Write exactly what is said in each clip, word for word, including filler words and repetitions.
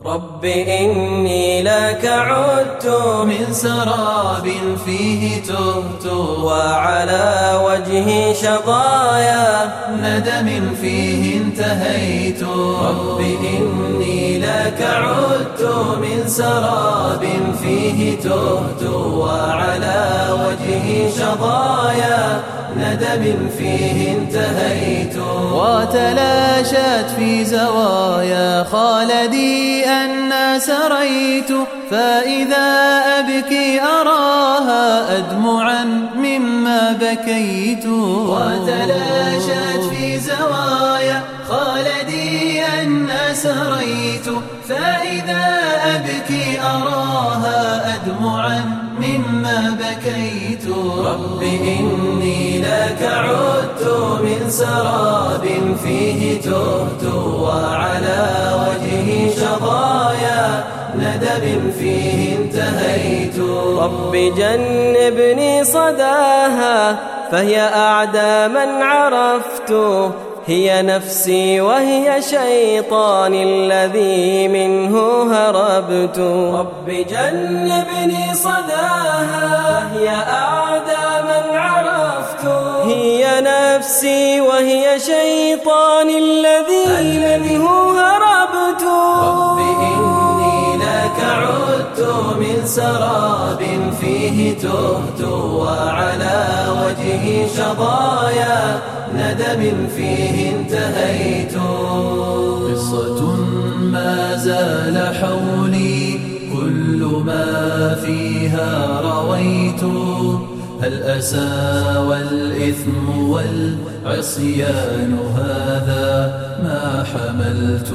رب إني لك عدت من سراب فيه تهت، وعلى وجهي شظايا ندم فيه انتهيت. رب إني لك عدت من سراب فيه تهت، وعلى وجهي شظايا ندم فيه انتهيت. وتلاشت في زوايا خالدي أن سريت، فإذا أبكي أراها أدمعا مما بكيت. وتلاشت في زوايا خالدي أن سريت، فإذا أبكي أراها أدمعا مما بكيت. رب إني لك عدت من سراب فيه تهت، وعلى وجهي شظايا ندم فيه انتهيت. رب جنبني صداها فهي أعدى من عرفت، هي نفسي وهي شيطاني الذي منه هربت. رب جنبني صداها هي أعدى من عرفت، هي نفسي وهي شيطاني الذي منه هربت. رب إني لك عدت من سراب فيه تهت، وعلى وجهي شظايا ندم فيه انتهيت. قصة ما زال حولي كل ما فيها رويت، الأسى والإثم والعصيان هذا ما حملت،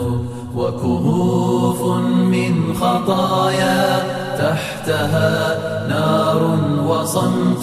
وكهوف من خطايا تحتها نار وصمت،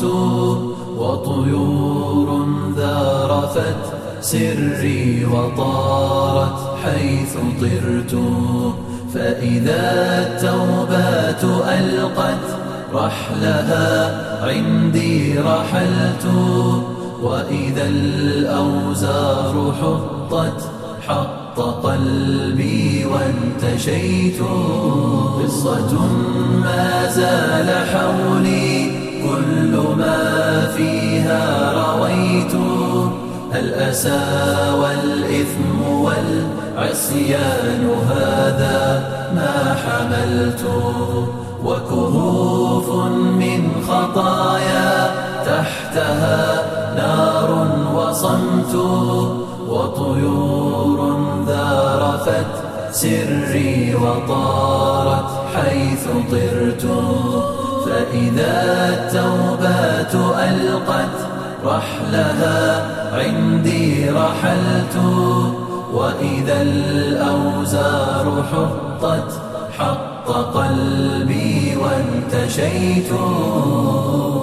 وطيور ذارفت سري وطارت حيث طرت. فإذا التوبات ألقت رحلها عندي رحلت، وإذا الأوزار حطت حط قلبي وانتشيت. قصة ما زال حولي كل ما فيها رويت، الأسى والإثم والعصيان هذا ما حملت، وكهوف من خطايا تحتها نار وصمت، وطيور ذارفت سري وطارت حيث طرت. فإذا التوبات ألقت رحلها عندي رحلت، وإذا الأوزار حطت حط قلبي وانتشيت.